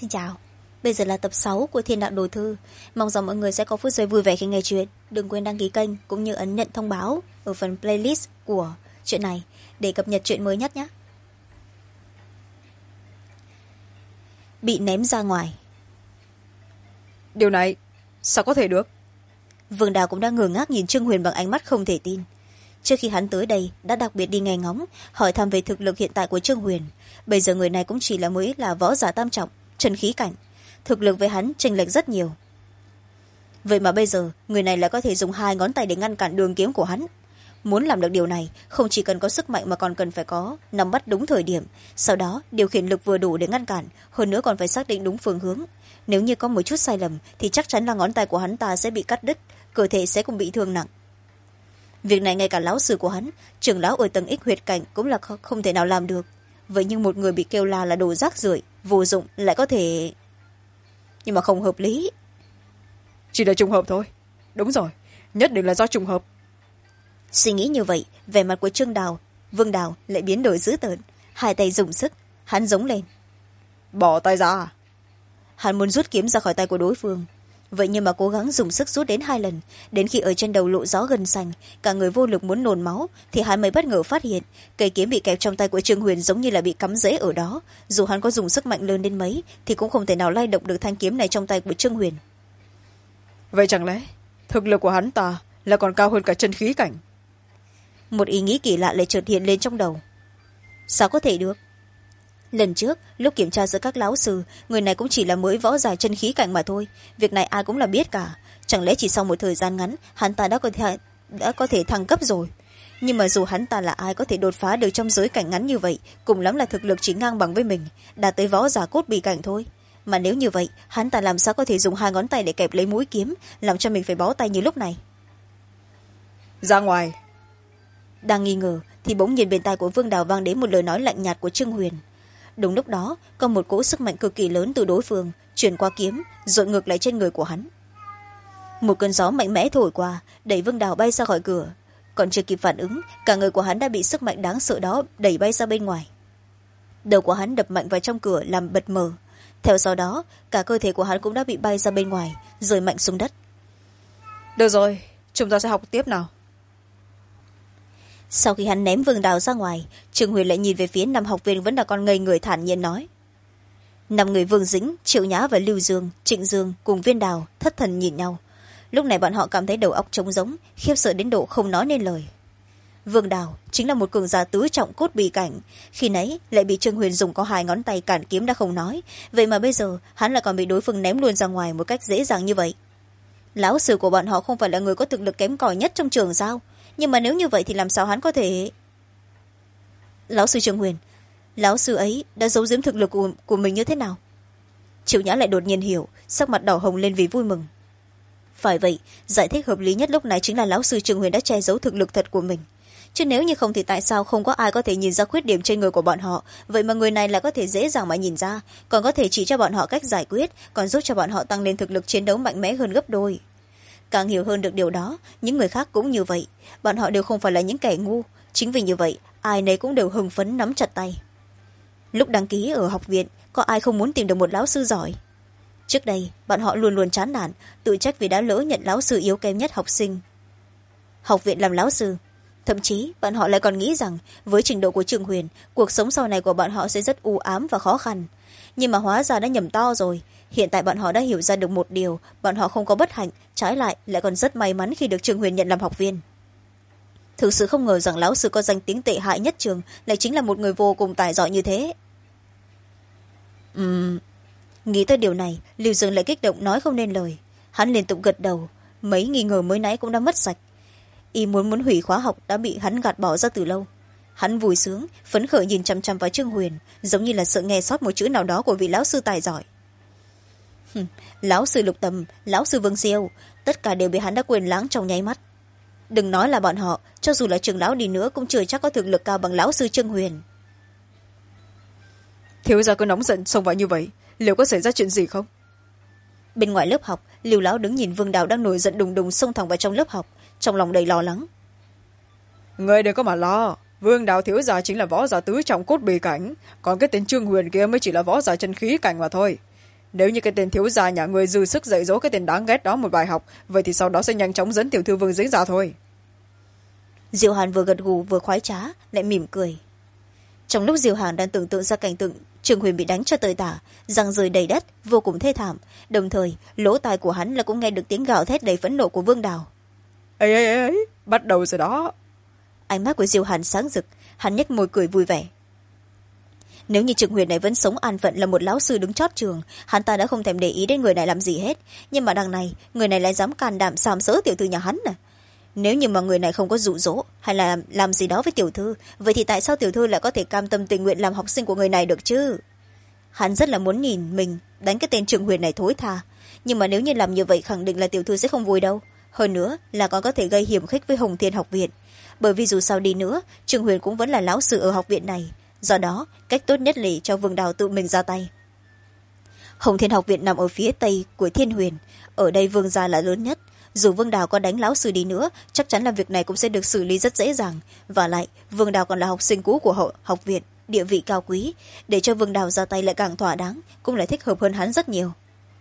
Xin chào, bây giờ là tập 6 của Thiên Đạo Đồ Thư. Mong rằng mọi người sẽ có phút giây vui vẻ khi nghe chuyện. Đừng quên đăng ký kênh cũng như ấn nhận thông báo ở phần playlist của chuyện này để cập nhật chuyện mới nhất nhé. Bị ném ra ngoài. Điều này sao có thể được? Vương Đào cũng đang ngơ ngác nhìn Trương Huyền bằng ánh mắt không thể tin. Trước khi hắn tới đây đã đặc biệt đi nghe ngóng hỏi thăm về thực lực hiện tại của Trương Huyền. Bây giờ người này cũng chỉ mới là võ giả tam trọng, chân khí cảnh, thực lực với hắn chênh lệch rất nhiều. Vậy mà bây giờ người này lại có thể dùng 2 ngón tay để ngăn cản đường kiếm của hắn. Muốn làm được điều này không chỉ cần có sức mạnh mà còn cần phải có nắm bắt đúng thời điểm, sau đó điều khiển lực vừa đủ để ngăn cản, hơn nữa còn phải xác định đúng phương hướng. Nếu như có một chút sai lầm thì chắc chắn là ngón tay của hắn ta sẽ bị cắt đứt, cơ thể sẽ cũng bị thương nặng. Việc này ngay cả lão sư của hắn, trưởng lão ở tầng X huyệt cảnh cũng là không thể nào làm được. Vậy nhưng một người bị kêu là đồ rác rưởi vô dụng lại có thể... Nhưng mà không hợp lý. Chỉ là trùng hợp thôi. Đúng rồi, nhất định là do trùng hợp. Suy nghĩ như vậy, vẻ mặt của Vương Đào lại biến đổi dữ tợn, 2 tay dùng sức, hắn giống lên. Bỏ tay ra. Hắn muốn rút kiếm ra khỏi tay của đối phương. Vậy nhưng mà cố gắng dùng sức rút đến 2 lần, đến khi ở trên đầu lộ gió gân xanh, cả người vô lực muốn nôn máu, thì hắn mới bất ngờ phát hiện cây kiếm bị kẹp trong tay của Trương Huyền giống như là bị cắm rễ ở đó. Dù hắn có dùng sức mạnh lớn đến mấy thì cũng không thể nào lay động được thanh kiếm này trong tay của Trương Huyền. Vậy chẳng lẽ thực lực của hắn ta là còn cao hơn cả chân khí cảnh? Một ý nghĩ kỳ lạ lại chợt hiện lên trong đầu. Sao có thể được? Lần trước lúc kiểm tra giữa các lão sư, người này cũng chỉ là mới võ giả chân khí cảnh mà thôi. Việc này ai cũng là biết cả. Chẳng lẽ chỉ sau một thời gian ngắn hắn ta đã có thể thăng cấp rồi? Nhưng mà dù hắn ta là ai có thể đột phá được trong giới cảnh ngắn như vậy, cùng lắm là thực lực chỉ ngang bằng với mình, đạt tới võ giả cốt bì cảnh thôi. Mà nếu như vậy hắn ta làm sao có thể dùng 2 ngón tay để kẹp lấy mũi kiếm, làm cho mình phải bó tay như lúc này? Ra ngoài. Đang nghi ngờ thì bỗng nhiên bên tai của Vương Đào vang đến một lời nói lạnh nhạt của Trương Huyền. Đúng lúc đó có một cỗ sức mạnh cực kỳ lớn từ đối phương chuyển qua kiếm dội ngược lại trên người của hắn. Một cơn gió mạnh mẽ thổi qua đẩy Vương Đào bay ra khỏi cửa. Còn chưa kịp phản ứng, cả người của hắn đã bị sức mạnh đáng sợ đó đẩy bay ra bên ngoài. Đầu của hắn đập mạnh vào trong cửa làm bật mờ. Theo sau đó cả cơ thể của hắn cũng đã bị bay ra bên ngoài, rơi mạnh xuống đất. Được rồi, chúng ta sẽ học tiếp nào. Sau khi hắn ném Vương Đào ra ngoài, Trương Huyền lại nhìn về phía 5 học viên vẫn là con ngây người thản nhiên nói. 5 người Vương Dĩnh, Triệu Nhã và Lưu Dương, Trịnh Dương cùng Viên Đào thất thần nhìn nhau. Lúc này bọn họ cảm thấy đầu óc trống rỗng, khiếp sợ đến độ không nói nên lời. Vương Đào chính là một cường giả tứ trọng cốt bì cảnh, khi nãy lại bị Trương Huyền dùng có 2 ngón tay cản kiếm đã không nói, vậy mà bây giờ hắn lại còn bị đối phương ném luôn ra ngoài một cách dễ dàng như vậy. Lão sư của bọn họ không phải là người có thực lực kém cỏi nhất trong trường sao? Nhưng mà nếu như vậy thì làm sao hắn có thể... Lão sư Trương Huyền, lão sư ấy đã giấu giếm thực lực của mình như thế nào? Triệu Nhã lại đột nhiên hiểu, sắc mặt đỏ hồng lên vì vui mừng. Phải vậy, giải thích hợp lý nhất lúc này chính là lão sư Trương Huyền đã che giấu thực lực thật của mình. Chứ nếu như không thì tại sao không có ai có thể nhìn ra khuyết điểm trên người của bọn họ, vậy mà người này lại có thể dễ dàng mà nhìn ra, còn có thể chỉ cho bọn họ cách giải quyết, còn giúp cho bọn họ tăng lên thực lực chiến đấu mạnh mẽ hơn gấp đôi. Càng hiểu hơn được điều đó, những người khác cũng như vậy, bọn họ đều không phải là những kẻ ngu, chính vì như vậy ai nấy cũng đều hưng phấn nắm chặt tay. Lúc đăng ký ở học viện có ai không muốn tìm được một lão sư giỏi? Trước đây bọn họ luôn luôn chán nản, tự trách vì đã lỡ nhận lão sư yếu kém nhất học sinh học viện làm lão sư. Thậm chí bọn họ lại còn nghĩ rằng với trình độ của Trương Huyền, cuộc sống sau này của bọn họ sẽ rất u ám và khó khăn. Nhưng mà hóa ra đã nhầm to rồi. Hiện tại bọn họ đã hiểu ra được một điều, bọn họ không có bất hạnh, trái lại lại còn rất may mắn khi được Trương Huyền nhận làm học viên. Thực sự không ngờ rằng lão sư có danh tiếng tệ hại nhất trường lại chính là một người vô cùng tài giỏi như thế. Nghĩ tới điều này, Lưu Dương lại kích động nói không nên lời. Hắn liên tục gật đầu, mấy nghi ngờ mới nãy cũng đã mất sạch. Y muốn hủy khóa học đã bị hắn gạt bỏ ra từ lâu. Hắn vui sướng phấn khởi nhìn chăm chăm vào Trương Huyền, giống như là sợ nghe sót một chữ nào đó của vị lão sư tài giỏi. Lão sư Lục Tầm, lão sư Vương Siêu, tất cả đều bị hắn đã quên lãng trong nháy mắt. Đừng nói là bọn họ, cho dù là trưởng lão đi nữa cũng chưa chắc có thực lực cao bằng lão sư Trương Huyền. Thiếu gia cứ nóng giận xông vào như vậy, liệu có xảy ra chuyện gì không? Bên ngoài lớp học, Lưu lão đứng nhìn Vương Đào đang nổi giận đùng đùng xông thẳng vào trong lớp học, trong lòng đầy lo lắng. Người đừng có mà lo, Vương Đào thiếu gia chính là võ giả tứ trọng cốt bì cảnh, còn cái tên Trương Huyền kia mới chỉ là võ giả chân khí cảnh mà thôi. nếu như cái tên thiếu gia nhà người dư sức dạy dỗ cái tên đáng ghét đó một bài học, vậy thì sau đó sẽ nhanh chóng dẫn tiểu thư Vương Dĩnh ra thôi. Diệu Hàn vừa gật gù vừa khoái trá lại mỉm cười. Trong lúc Diệu Hàn đang tưởng tượng ra cảnh tượng Trường Huyền bị đánh cho tơi tả, răng rơi đầy đất vô cùng thê thảm, đồng thời lỗ tai của hắn là cũng nghe được tiếng gào thét đầy phẫn nộ của Vương Đào. Ê ê ê, bắt đầu rồi đó. Ánh mắt của Diệu Hàn sáng rực, hắn nhếch môi cười vui vẻ. Nếu như Trường Huyền này vẫn sống an phận là một lão sư đứng chót trường, hắn ta đã không thèm để ý đến người này làm gì hết, nhưng mà đằng này người này lại dám can đảm sàm sỡ tiểu thư nhà hắn à. Nếu như mà người này không có dụ dỗ hay là làm gì đó với tiểu thư, vậy thì tại sao tiểu thư lại có thể cam tâm tình nguyện làm học sinh của người này được chứ? Hắn rất là muốn nhìn mình đánh cái tên Trường Huyền này thối tha, nhưng mà nếu như làm như vậy khẳng định là tiểu thư sẽ không vui đâu, hơn nữa là còn có thể gây hiểm khích với Hồng Thiên học viện, bởi vì dù sao đi nữa Trường Huyền cũng vẫn là lão sư ở học viện này, do đó cách tốt nhất là cho Vương Đào tự mình ra tay. Hồng Thiên học viện nằm ở phía tây của Thiên Huyền, ở đây Vương gia là lớn nhất, dù Vương Đào có đánh lão sư đi nữa chắc chắn là việc này cũng sẽ được xử lý rất dễ dàng, và lại Vương Đào còn là học sinh cũ của học viện, địa vị cao quý, để cho Vương Đào ra tay lại càng thỏa đáng, cũng lại thích hợp hơn hắn rất nhiều.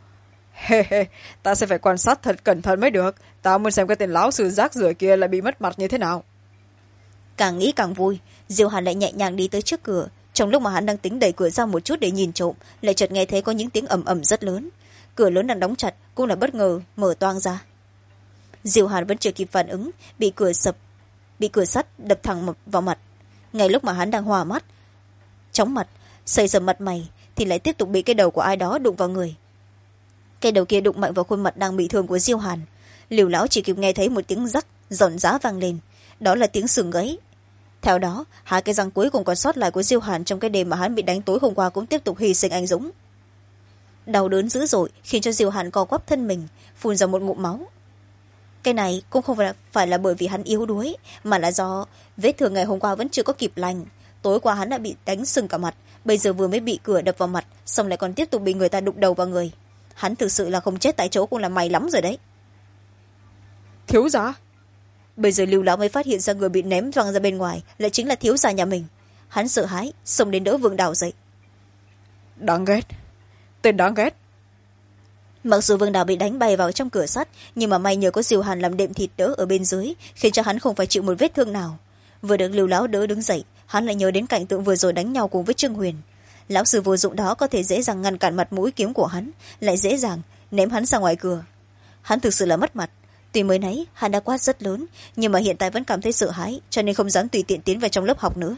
Ta sẽ phải quan sát thật cẩn thận mới được, ta muốn xem cái tên lão sư rác rưởi kia lại bị mất mặt như thế nào. Càng nghĩ càng vui, Diệu Hàn lại nhẹ nhàng đi tới trước cửa, trong lúc mà hắn đang tính đẩy cửa ra một chút để nhìn trộm, lại chợt nghe thấy có những tiếng ầm ầm rất lớn, cửa lớn đang đóng chặt cũng là bất ngờ mở toang ra. Diệu Hàn vẫn chưa kịp phản ứng, bị cửa sắt đập thẳng vào mặt. Ngay lúc mà hắn đang hòa mắt chóng mặt xây sầm mặt mày thì lại tiếp tục bị cái đầu của ai đó đụng vào người. Cái đầu kia đụng mạnh vào khuôn mặt đang bị thương của Diệu Hàn. Liều lão chỉ kịp nghe thấy một tiếng rắc giòn giã vang lên, đó là tiếng xương gãy. Theo đó hai cái răng cuối cùng còn sót lại của Diệu Hàn trong cái đêm mà hắn bị đánh tối hôm qua cũng tiếp tục hy sinh anh dũng. Đau đớn dữ dội khiến cho Diệu Hàn co quắp thân mình, phun ra một ngụm máu. Cái này cũng không phải là bởi vì hắn yếu đuối, mà là do vết thương ngày hôm qua vẫn chưa có kịp lành. Tối qua hắn đã bị đánh sưng cả mặt, bây giờ vừa mới bị cửa đập vào mặt, xong lại còn tiếp tục bị người ta đụng đầu vào người. Hắn thực sự là không chết tại chỗ cũng là may lắm rồi đấy. Thiếu gia? Bây giờ Lưu lão mới phát hiện ra người bị ném văng ra bên ngoài lại chính là thiếu gia nhà mình. Hắn sợ hãi xông đến đỡ Vương Đào dậy. Đáng ghét, tên đáng ghét. Mặc dù Vương Đào bị đánh bay vào trong cửa sắt, nhưng mà may nhờ có Diệu Hàn làm đệm thịt đỡ ở bên dưới, khiến cho hắn không phải chịu một vết thương nào. Vừa được Lưu lão đỡ đứng dậy, hắn lại nhớ đến cảnh tượng vừa rồi đánh nhau cùng với Trương Huyền. Lão sư vô dụng đó có thể dễ dàng ngăn cản mặt mũi kiếm của hắn, lại dễ dàng ném hắn ra ngoài cửa. Hắn thực sự là mất mặt. Tuy mới nãy hắn đã quát rất lớn, nhưng mà hiện tại vẫn cảm thấy sợ hãi, cho nên không dám tùy tiện tiến vào trong lớp học nữa.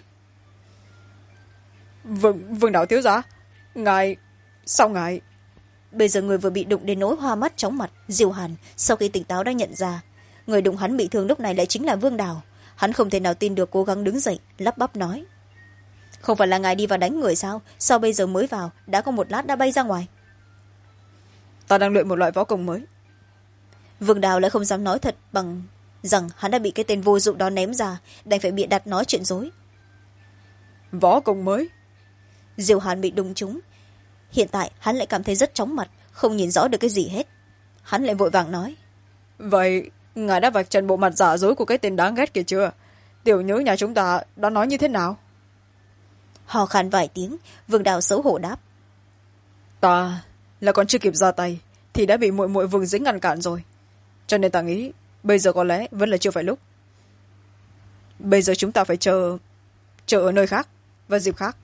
Vương Đạo thiếu gia, ngài sao ngài? Bây giờ người vừa bị đụng đến nỗi hoa mắt chóng mặt, Diệu Hàn sau khi tỉnh táo đã nhận ra người đụng hắn bị thương lúc này lại chính là Vương Đào. Hắn không thể nào tin được, cố gắng đứng dậy lắp bắp nói: không phải là ngài đi vào đánh người sao bây giờ mới vào đã có một lát đã bay ra ngoài? Ta đang luyện một loại võ công mới. Vương Đào lại không dám nói thật bằng rằng hắn đã bị cái tên vô dụng đó ném ra, đành phải bịa đặt nói chuyện dối. Võ công mới? Diệu Hàn bị đụng trúng, hiện tại hắn lại cảm thấy rất chóng mặt, không nhìn rõ được cái gì hết. Hắn lại vội vàng nói: vậy ngài đã vạch trần bộ mặt giả dối của cái tên đáng ghét kia chưa? Tiểu nhớ nhà chúng ta đã nói như thế nào? Hò khan vài tiếng, Vương Đào xấu hổ đáp: ta là còn chưa kịp ra tay thì đã bị muội muội Vương Dĩnh ngăn cản rồi, cho nên ta nghĩ bây giờ có lẽ vẫn là chưa phải lúc. Bây giờ chúng ta phải chờ ở nơi khác và dịp khác.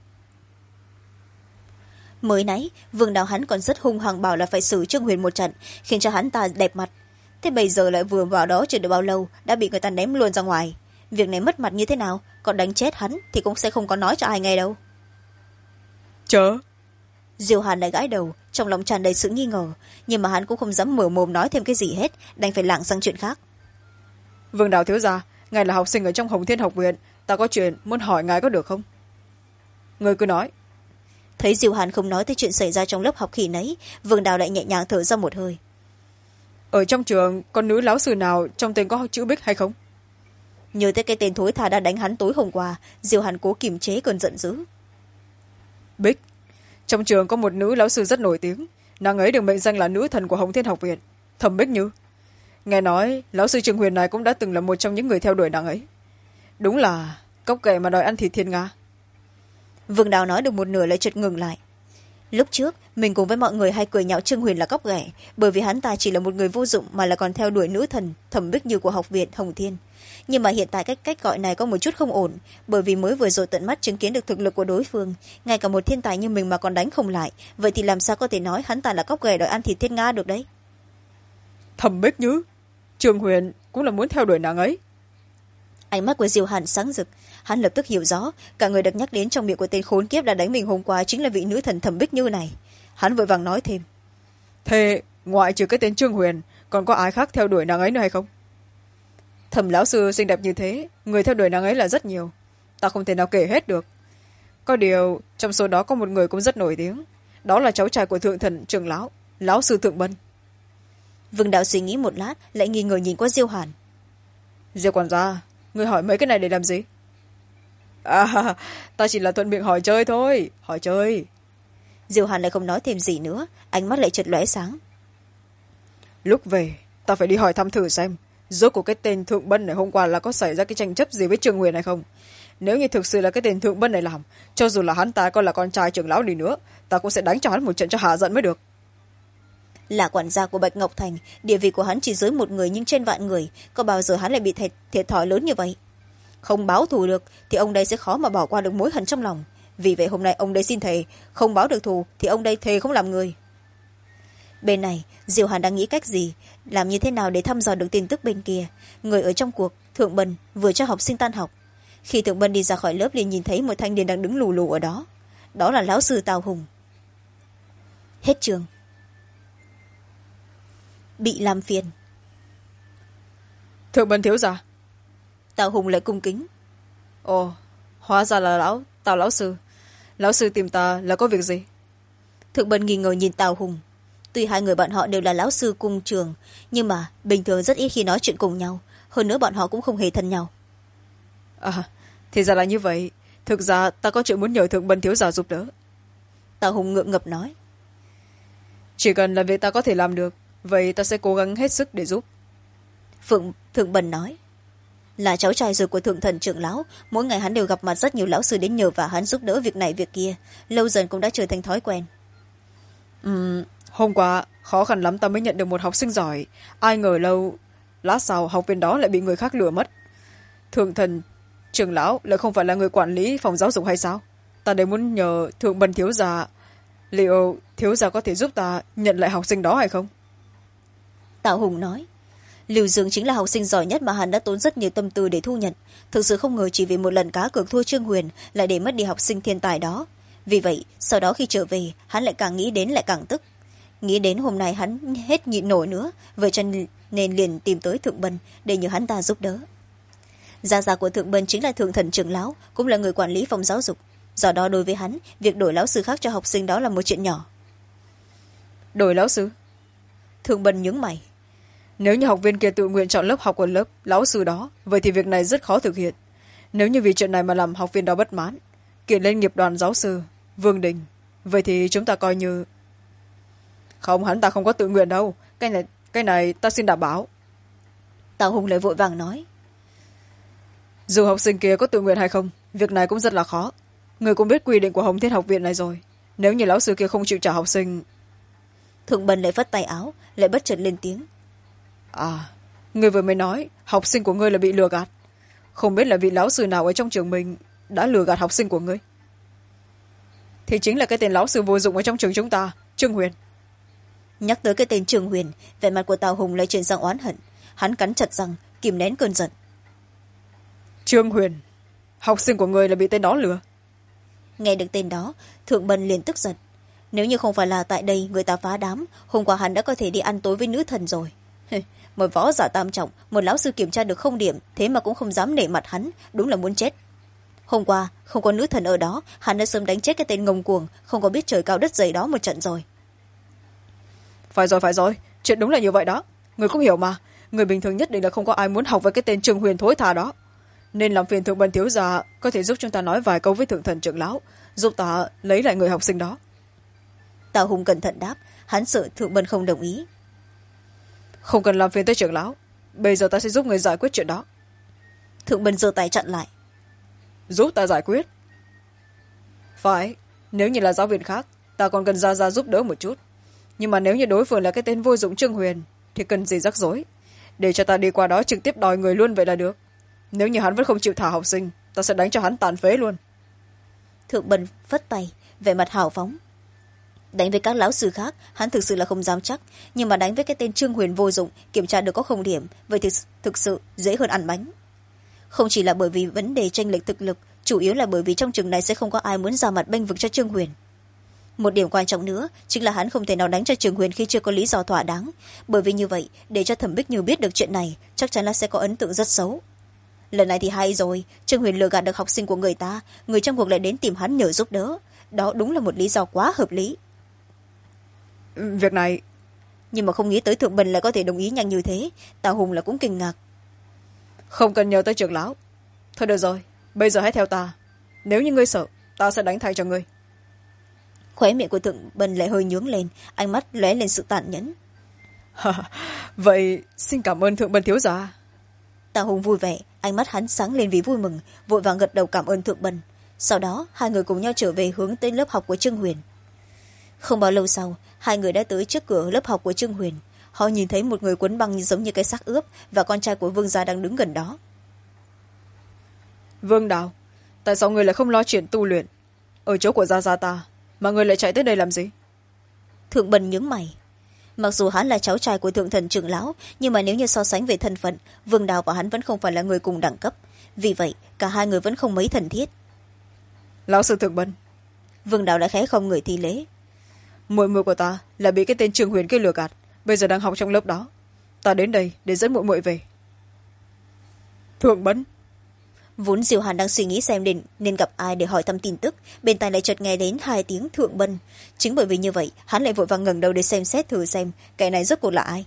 Mới nãy Vương Đào hắn còn rất hung hăng bảo là phải xử Trương Huyền một trận, khiến cho hắn ta đẹp mặt. Thế bây giờ lại vừa vào đó chưa được bao lâu đã bị người ta ném luôn ra ngoài. Việc này mất mặt như thế nào, còn đánh chết hắn thì cũng sẽ không có nói cho ai nghe đâu. Chớ. Diệu Hàn lại gãi đầu, trong lòng tràn đầy sự nghi ngờ, nhưng mà hắn cũng không dám mở mồm nói thêm cái gì hết, đành phải lảng sang chuyện khác. Vương Đào thiếu gia, ngài là học sinh ở trong Hồng Thiên học viện, ta có chuyện muốn hỏi ngài có được không? Người cứ nói. Thấy Diệu Hàn không nói tới chuyện xảy ra trong lớp học khi nấy, Vương Đào lại nhẹ nhàng thở ra một hơi. Ở trong trường con nữ lão sư nào trong tên có chữ Bích hay không? Nhớ tới cái tên thối tha đã đánh hắn tối hôm qua, Diệu Hàn cố kiềm chế cơn giận dữ. Bích? Trong trường có một nữ lão sư rất nổi tiếng, nàng ấy được mệnh danh là nữ thần của Hồng Thiên học viện, Thẩm Bích Như. Nghe nói lão sư Trương Huyền này cũng đã từng là một trong những người theo đuổi nàng ấy. Đúng là cóc ghẻ mà đòi ăn thịt thiên nga. Vương Đào nói được một nửa lại chợt ngừng lại. lúc trước mình cùng với mọi người hay cười nhạo Trương Huyền là cóc ghẻ, bởi vì hắn ta chỉ là một người vô dụng mà là còn theo đuổi nữ thần Thẩm Bích Như của học viện Hồng Thiên. Nhưng mà hiện tại cách gọi này có một chút không ổn, bởi vì mới vừa rồi tận mắt chứng kiến được thực lực của đối phương, ngay cả một thiên tài như mình mà còn đánh không lại, vậy thì làm sao có thể nói hắn ta là cóc ghẻ đòi ăn thịt thiên nga được đấy. Thẩm Bích Như, Trương Huyền cũng là muốn theo đuổi nàng ấy. Ánh mắt của Diêu Hàn sáng rực, hắn lập tức hiểu rõ cả người được nhắc đến trong miệng của tên khốn kiếp đã đánh mình hôm qua chính là vị nữ thần Thẩm Bích Như này. Hắn vội vàng nói thêm, thế ngoại trừ cái tên Trương Huyền còn có ai khác theo đuổi nàng ấy nữa hay không? Thẩm lão sư xinh đẹp như thế, người theo đuổi nàng ấy là rất nhiều, ta không thể nào kể hết được. Có điều trong số đó có một người cũng rất nổi tiếng, đó là cháu trai của thượng thần trưởng lão, lão sư Thượng Bân. Vương Đạo suy nghĩ một lát lại nghi ngờ nhìn qua Diêu Hàn. Diêu quản gia, người hỏi mấy cái này để làm gì? À, ta chỉ là thuận miệng hỏi chơi thôi, hỏi chơi. Diêu Hàn lại không nói thêm gì nữa, ánh mắt lại chợt lóe sáng. Lúc về ta phải đi hỏi thăm thử xem rốt của cái tên Thượng Bân này hôm qua là có xảy ra cái tranh chấp gì với Trương Huyền hay không. Nếu như thực sự là cái tên Thượng Bân này làm, cho dù là hắn ta còn là con trai trưởng lão đi nữa, ta cũng sẽ đánh cho hắn một trận cho hạ giận mới được. Là quản gia của Bạch Ngọc Thành, địa vị của hắn chỉ dưới một người nhưng trên vạn người, có bao giờ hắn lại bị thiệt thòi lớn như vậy? Không báo thù được thì ông đây sẽ khó mà bỏ qua được mối hận trong lòng. Vì vậy hôm nay ông đây xin thề, không báo được thù thì ông đây thề không làm người. Bên này Diêu Hàn đang nghĩ cách gì, làm như thế nào để thăm dò được tin tức bên kia. Người ở trong cuộc, Thượng Bân vừa cho học sinh tan học. Khi Thượng Bân đi ra khỏi lớp liền nhìn thấy một thanh niên đang đứng lù lù ở đó. Đó là lão sư Tào Hùng. Hết trường. Bị làm phiền. Thượng Bân thiếu gia. Tào Hùng lại cung kính. Ồ, hóa ra là Tào lão sư. Lão sư tìm ta là có việc gì? Thượng Bân nghi ngờ nhìn Tào Hùng. Tuy hai người bọn họ đều là lão sư cung trường, nhưng mà bình thường rất ít khi nói chuyện cùng nhau, hơn nữa bọn họ cũng không hề thân nhau. À, thì ra là như vậy. Thực ra ta có chuyện muốn nhờ Thượng Bân thiếu gia giúp đỡ. Tào Hùng ngượng ngập nói. Chỉ cần là việc ta có thể làm được, vậy ta sẽ cố gắng hết sức để giúp. Thượng Bân nói. Là cháu trai ruột của thượng thần trưởng lão, mỗi ngày hắn đều gặp mặt rất nhiều lão sư đến nhờ và hắn giúp đỡ việc này việc kia, lâu dần cũng đã trở thành thói quen. Hôm qua khó khăn lắm ta mới nhận được một học sinh giỏi, ai ngờ lát sau học viên đó lại bị người khác lừa mất. Thượng thần trưởng lão lại không phải là người quản lý phòng giáo dục hay sao? Ta đều muốn nhờ Thượng Bân thiếu gia, liệu thiếu gia có thể giúp ta nhận lại học sinh đó hay không? Tào Hùng nói. Lưu Dương chính là học sinh giỏi nhất mà hắn đã tốn rất nhiều tâm tư để thu nhận, thực sự không ngờ chỉ vì một lần cá cược thua Trương Huyền lại để mất đi học sinh thiên tài đó. Vì vậy sau đó khi trở về hắn lại càng nghĩ đến lại càng tức, nghĩ đến hôm nay hắn hết nhịn nổi nữa, vậy cho nên liền tìm tới Thượng Bân để nhờ hắn ta giúp đỡ. Gia gia của Thượng Bân chính là thượng thần trưởng lão, cũng là người quản lý phòng giáo dục, do đó đối với hắn việc đổi lão sư khác cho học sinh đó là một chuyện nhỏ. Đổi lão sư? Thượng Bân nhướng mày. Nếu như học viên kia tự nguyện chọn lớp học của lớp lão sư đó, vậy thì việc này rất khó thực hiện. Nếu như vì chuyện này mà làm học viên đó bất mãn, kiện lên nghiệp đoàn giáo sư Vương Đình, vậy thì chúng ta coi như... Không, hắn ta không có tự nguyện đâu, cái này ta xin đảm bảo. Tào Hùng lại vội vàng nói. Dù học sinh kia có tự nguyện hay không, việc này cũng rất là khó. Người cũng biết quy định của Hồng Thiên học viện này rồi, nếu như lão sư kia không chịu trả học sinh... Thượng Bân lại vất tay áo, lại bất chợt lên tiếng. À, người vừa mới nói học sinh của ngươi là bị lừa gạt, không biết là vị lão sư nào ở trong trường mình đã lừa gạt học sinh của ngươi? Thì chính là cái tên lão sư vô dụng ở trong trường chúng ta, Trương Huyền. Nhắc tới cái tên Trương Huyền, vẻ mặt của Tào Hùng lại chuyển sang oán hận, hắn cắn chặt răng kìm nén cơn giận. Trương Huyền, học sinh của ngươi là bị tên đó lừa? Nghe được tên đó, Thượng Bân liền tức giận. Nếu như không phải là tại đây người ta phá đám, hôm qua hắn đã có thể đi ăn tối với nữ thần rồi. Một võ giả tam trọng, một lão sư kiểm tra được không điểm, thế mà cũng không dám nể mặt hắn, đúng là muốn chết. Hôm qua không có nữ thần ở đó, hắn đã sớm đánh chết cái tên ngông cuồng không có biết trời cao đất dày đó một trận rồi. Phải rồi, chuyện đúng là như vậy đó. Người cũng hiểu mà, người bình thường nhất định là không có ai muốn học với cái tên Trương Huyền thối tha đó. Nên làm phiền Thượng Bân thiếu gia có thể giúp chúng ta nói vài câu với thượng thần trưởng lão, giúp ta lấy lại người học sinh đó. Tào Hùng cẩn thận đáp, hắn sợ Thượng Bân không đồng ý. Không cần làm phiền tới trưởng lão, bây giờ ta sẽ giúp người giải quyết chuyện đó. Thượng Bân giơ tay chặn lại. Giúp ta giải quyết? Phải, nếu như là giáo viên khác ta còn cần ra giúp đỡ một chút, nhưng mà nếu như đối phương là cái tên vô dụng Trương Huyền thì cần gì rắc rối, để cho ta đi qua đó trực tiếp đòi người luôn vậy là được. Nếu như hắn vẫn không chịu thả học sinh, ta sẽ đánh cho hắn tàn phế luôn. Thượng Bân phất tay, vẻ mặt hào phóng. Đánh với các lão sư khác hắn thực sự là không dám chắc, nhưng mà đánh với cái tên Trương Huyền vô dụng, kiểm tra được có không điểm, vậy thì thực sự dễ hơn ăn bánh. Không chỉ là bởi vì vấn đề tranh lệch thực lực, chủ yếu là bởi vì trong trường này sẽ không có ai muốn ra mặt bênh vực cho Trương Huyền. Một điểm quan trọng nữa chính là hắn không thể nào đánh cho Trương Huyền khi chưa có lý do thỏa đáng, bởi vì như vậy để cho Thẩm Bích Như biết được chuyện này chắc chắn là sẽ có ấn tượng rất xấu. Lần này thì hay rồi, Trương Huyền lừa gạt được học sinh của người ta, người trong cuộc lại đến tìm hắn nhờ giúp đỡ, đó đúng là một lý do quá hợp lý. Việc này, nhưng mà không nghĩ tới Thượng Bân lại có thể đồng ý nhanh như thế, Tào Hùng là cũng kinh ngạc. không cần nhờ tới trưởng lão. Thôi được rồi, bây giờ hãy theo ta, nếu như ngươi sợ ta sẽ đánh thay cho ngươi. Khóe miệng của Thượng Bân lại hơi nhướng lên, ánh mắt lóe lên sự tàn nhẫn. Vậy xin cảm ơn Thượng Bân thiếu gia. Tào Hùng vui vẻ, ánh mắt hắn sáng lên vì vui mừng, vội vàng gật đầu cảm ơn Thượng Bân. Sau đó hai người cùng nhau trở về hướng tới lớp học của Trương Huyền. Không bao lâu sau, hai người đã tới trước cửa lớp học của Trương Huyền. Họ nhìn thấy một người quấn băng giống như cái xác ướp và con trai của Vương gia đang đứng gần đó. Vương Đào, tại sao người lại không lo chuyện tu luyện ở chỗ của gia gia ta, mà người lại chạy tới đây làm gì? Thượng Bân nhướng mày. Mặc dù hắn là cháu trai của thượng thần trưởng lão, nhưng mà nếu như so sánh về thân phận, Vương Đào và hắn vẫn không phải là người cùng đẳng cấp, vì vậy cả hai người vẫn không mấy thân thiết. Lão sư Thượng Bân. Vương Đào đã khẽ không người thi lễ. Muội muội của ta là bị cái tên Trương Huyền kia lừa gạt, bây giờ đang học trong lớp đó, ta đến đây để dẫn muội muội về. Thượng Bân. Vốn Diêu Hàn đang suy nghĩ xem nên gặp ai để hỏi thăm tin tức, bên tai lại chợt nghe đến hai tiếng Thượng Bân. Chính bởi vì như vậy hắn lại vội vàng ngẩng đầu để xem xét thử xem cái này rốt cuộc là ai.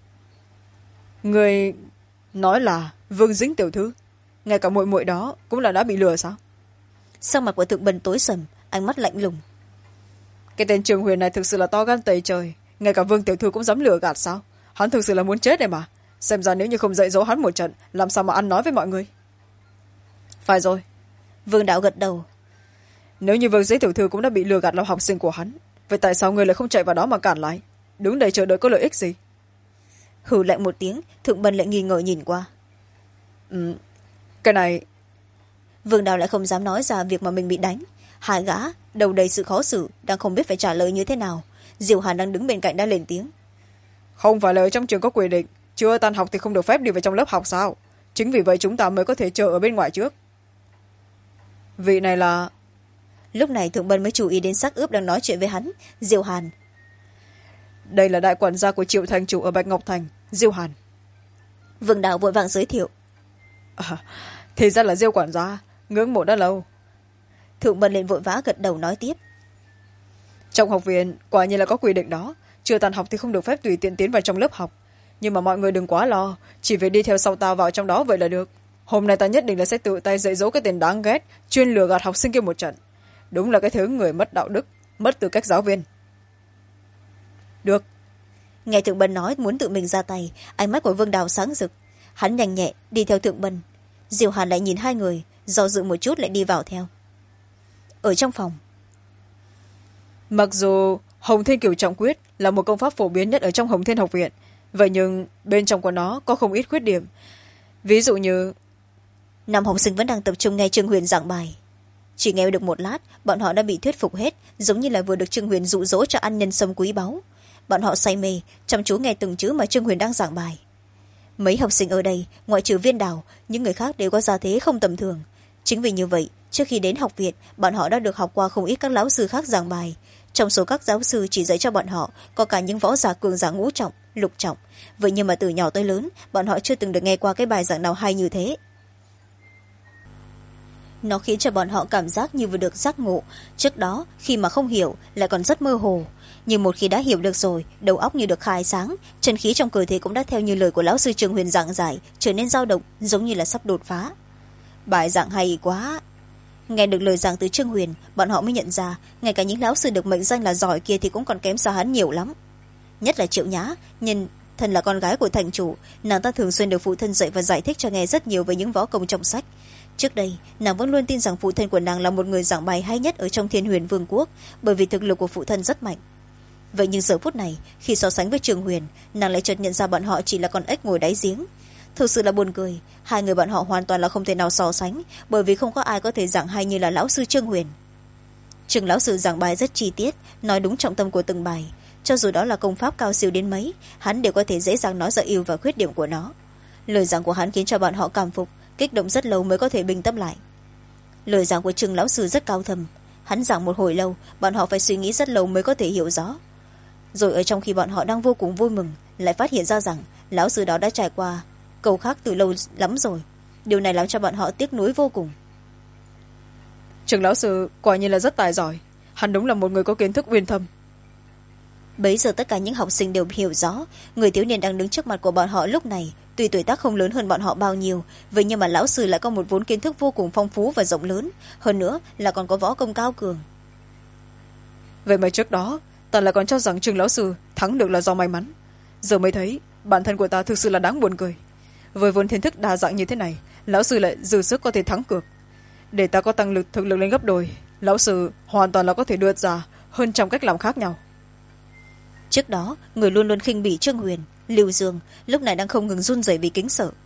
Người nói là Vương Dĩnh tiểu thư, ngay cả muội muội đó cũng là đã bị lừa sao? Sắc mặt của Thượng Bân tối sầm, ánh mắt lạnh lùng. Cái tên Trương Huyền này thực sự là to gan tày trời, ngay cả Vương tiểu thư cũng dám lừa gạt sao? Hắn thực sự là muốn chết này mà, xem ra nếu như không dạy dỗ hắn một trận, làm sao mà ăn nói với mọi người. Phải rồi. Vương Đạo gật đầu. Nếu như Vương Dĩnh tiểu thư cũng đã bị lừa gạt làm học sinh của hắn, vậy tại sao người lại không chạy vào đó mà cản lại, đứng đây chờ đợi có lợi ích gì? Hừ lạnh một tiếng, Thượng Bân lại nghi ngờ nhìn qua. Cái này. Vương Đạo lại không dám nói ra việc mà mình bị đánh. Hai gã đầu đầy sự khó xử, đang không biết phải trả lời như thế nào. Diệu Hàn đang đứng bên cạnh đã lên tiếng. Không phải là ở trong trường có quy định chưa tan học thì không được phép đi vào trong lớp học sao? Chính vì vậy chúng ta mới có thể chờ ở bên ngoài trước. Vị này là. Lúc này Thượng Bân mới chú ý đến xác ướp đang nói chuyện với hắn. Diệu Hàn. Đây là đại quản gia của Triệu thành chủ ở Bạch Ngọc Thành, Diêu Hàn. Vương Đạo vội vàng giới thiệu. Thì ra là Diêu quản gia, ngưỡng mộ đã lâu. Thượng Bân lên vội vã gật đầu nói tiếp. Trong học viện quả nhiên là có quy định đó, chưa tan học thì không được phép tùy tiện tiến vào trong lớp học, nhưng mà mọi người đừng quá lo, chỉ phải đi theo sau ta vào trong đó vậy là được. Hôm nay ta nhất định là sẽ tự tay dạy dỗ cái tên đáng ghét chuyên lừa gạt học sinh kia một trận. Đúng là cái thứ người mất đạo đức, mất tư cách giáo viên. Được. Nghe Thượng Bân nói muốn tự mình ra tay, ánh mắt của Vương Đào sáng rực. Hắn nhanh nhẹ đi theo Thượng Bân. Diệu Hàn lại nhìn hai người, do dự một chút lại đi vào theo. Ở trong phòng, mặc dù Hồng Thiên Cửu Trọng Quyết là một công pháp phổ biến nhất ở trong Hồng Thiên học viện, vậy nhưng bên trong của nó có không ít khuyết điểm. Ví dụ như năm học sinh vẫn đang tập trung nghe Trương Huyền giảng bài. Chỉ nghe được một lát, bọn họ đã bị thuyết phục hết, giống như là vừa được Trương Huyền dụ dỗ cho ăn nhân sâm quý báu. Bọn họ say mê chăm chú nghe từng chữ mà Trương Huyền đang giảng bài. Mấy học sinh ở đây ngoại trừ Viên Đào, những người khác đều có gia thế không tầm thường. Chính vì như vậy, trước khi đến học viện, bọn họ đã được học qua không ít các lão sư khác giảng bài. Trong số các giáo sư chỉ dạy cho bọn họ có cả những võ giả cường giả ngũ trọng, lục trọng. Vậy nhưng mà từ nhỏ tới lớn, bọn họ chưa từng được nghe qua cái bài giảng nào hay như thế. Nó khiến cho bọn họ cảm giác như vừa được giác ngộ. Trước đó khi mà không hiểu lại còn rất mơ hồ, nhưng một khi đã hiểu được rồi, đầu óc như được khai sáng, chân khí trong cơ thể cũng đã theo như lời của lão sư Trương Huyền giảng giải trở nên dao động, giống như là sắp đột phá. Bài giảng hay quá. Nghe được lời giảng từ Trương Huyền, bọn họ mới nhận ra ngay cả những lão sư được mệnh danh là giỏi kia thì cũng còn kém xa hắn nhiều lắm. Nhất là Triệu Nhã, nhân thân là con gái của thành chủ, nàng ta thường xuyên được phụ thân dạy và giải thích cho nghe rất nhiều về những võ công trong sách. trước đây nàng vẫn luôn tin rằng phụ thân của nàng là một người giảng bài hay nhất ở trong Thiên Huyền Vương quốc, bởi vì thực lực của phụ thân rất mạnh. Vậy nhưng giờ phút này, khi so sánh với Trường Huyền, nàng lại chợt nhận ra bọn họ chỉ là con ếch ngồi đáy giếng. Thực sự là buồn cười, hai người bọn họ hoàn toàn là không thể nào so sánh, bởi vì không có ai có thể giảng hay như là lão sư Trương Huyền. Trường lão sư giảng bài rất chi tiết, nói đúng trọng tâm của từng bài, cho dù đó là công pháp cao siêu đến mấy, hắn đều có thể dễ dàng nói ra ưu và khuyết điểm của nó. Lời giảng của hắn khiến cho bọn họ cảm phục, kích động rất lâu mới có thể bình tâm lại. Lời giảng của Trường lão sư rất cao thâm, hắn giảng một hồi lâu, bọn họ phải suy nghĩ rất lâu mới có thể hiểu rõ. Rồi ở trong khi bọn họ đang vô cùng vui mừng, lại phát hiện ra rằng lão sư đó đã trải qua câu khác từ lâu lắm rồi. Điều này làm cho bọn họ tiếc nuối vô cùng. Trường lão sư quả nhiên là rất tài giỏi, hắn đúng là một người có kiến thức uyên thâm. Bấy giờ tất cả những học sinh đều hiểu rõ, người thiếu niên đang đứng trước mặt của bọn họ lúc này tuy tuổi tác không lớn hơn bọn họ bao nhiêu, vậy nhưng mà lão sư lại có một vốn kiến thức vô cùng phong phú và rộng lớn, hơn nữa là còn có võ công cao cường. Vậy mà trước đó ta lại còn cho rằng Trường lão sư thắng được là do may mắn, giờ mới thấy bản thân của ta thực sự là đáng buồn cười. Với vốn kiến thức đa dạng như thế này, lão sư lại dư sức có thể thắng cược. Để ta có tăng thực lực lên gấp đôi, lão sư hoàn toàn là có thể đưa ra hơn trăm cách làm khác nhau. Trước đó người luôn luôn khinh bỉ Trương Huyền, Lưu Dương lúc này đang không ngừng run rẩy vì kính sợ.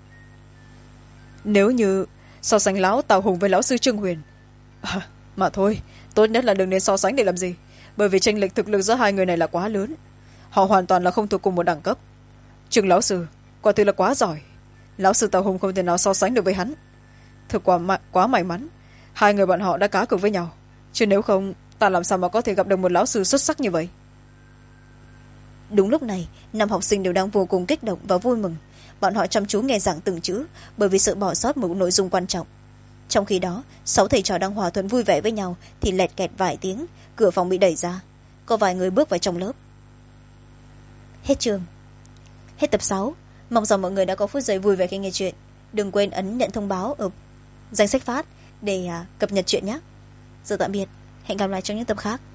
Nếu như so sánh lão Tào Hùng với lão sư Trương Huyền, mà thôi, tốt nhất là đừng nên so sánh để làm gì, bởi vì chênh lệch thực lực giữa hai người này là quá lớn, họ hoàn toàn là không thuộc cùng một đẳng cấp. Trương lão sư quả thực là quá giỏi, lão sư Tào Hùng không thể nào so sánh được với hắn. Thực quá may mắn, hai người bọn họ đã cá cược với nhau, chứ nếu không ta làm sao mà có thể gặp được một lão sư xuất sắc như vậy. Đúng lúc này, năm học sinh đều đang vô cùng kích động và vui mừng, bọn họ chăm chú nghe giảng từng chữ, bởi vì sợ bỏ sót một nội dung quan trọng. Trong khi đó, 6 thầy trò đang hòa thuận vui vẻ với nhau thì lẹt kẹt vài tiếng, cửa phòng bị đẩy ra, có vài người bước vào trong lớp. Hết chương. Hết tập 6. Mong rằng mọi người đã có phút giây vui vẻ khi nghe chuyện. Đừng quên ấn nhận thông báo ở danh sách phát để cập nhật chuyện nhé. Giờ tạm biệt, hẹn gặp lại trong những tập khác.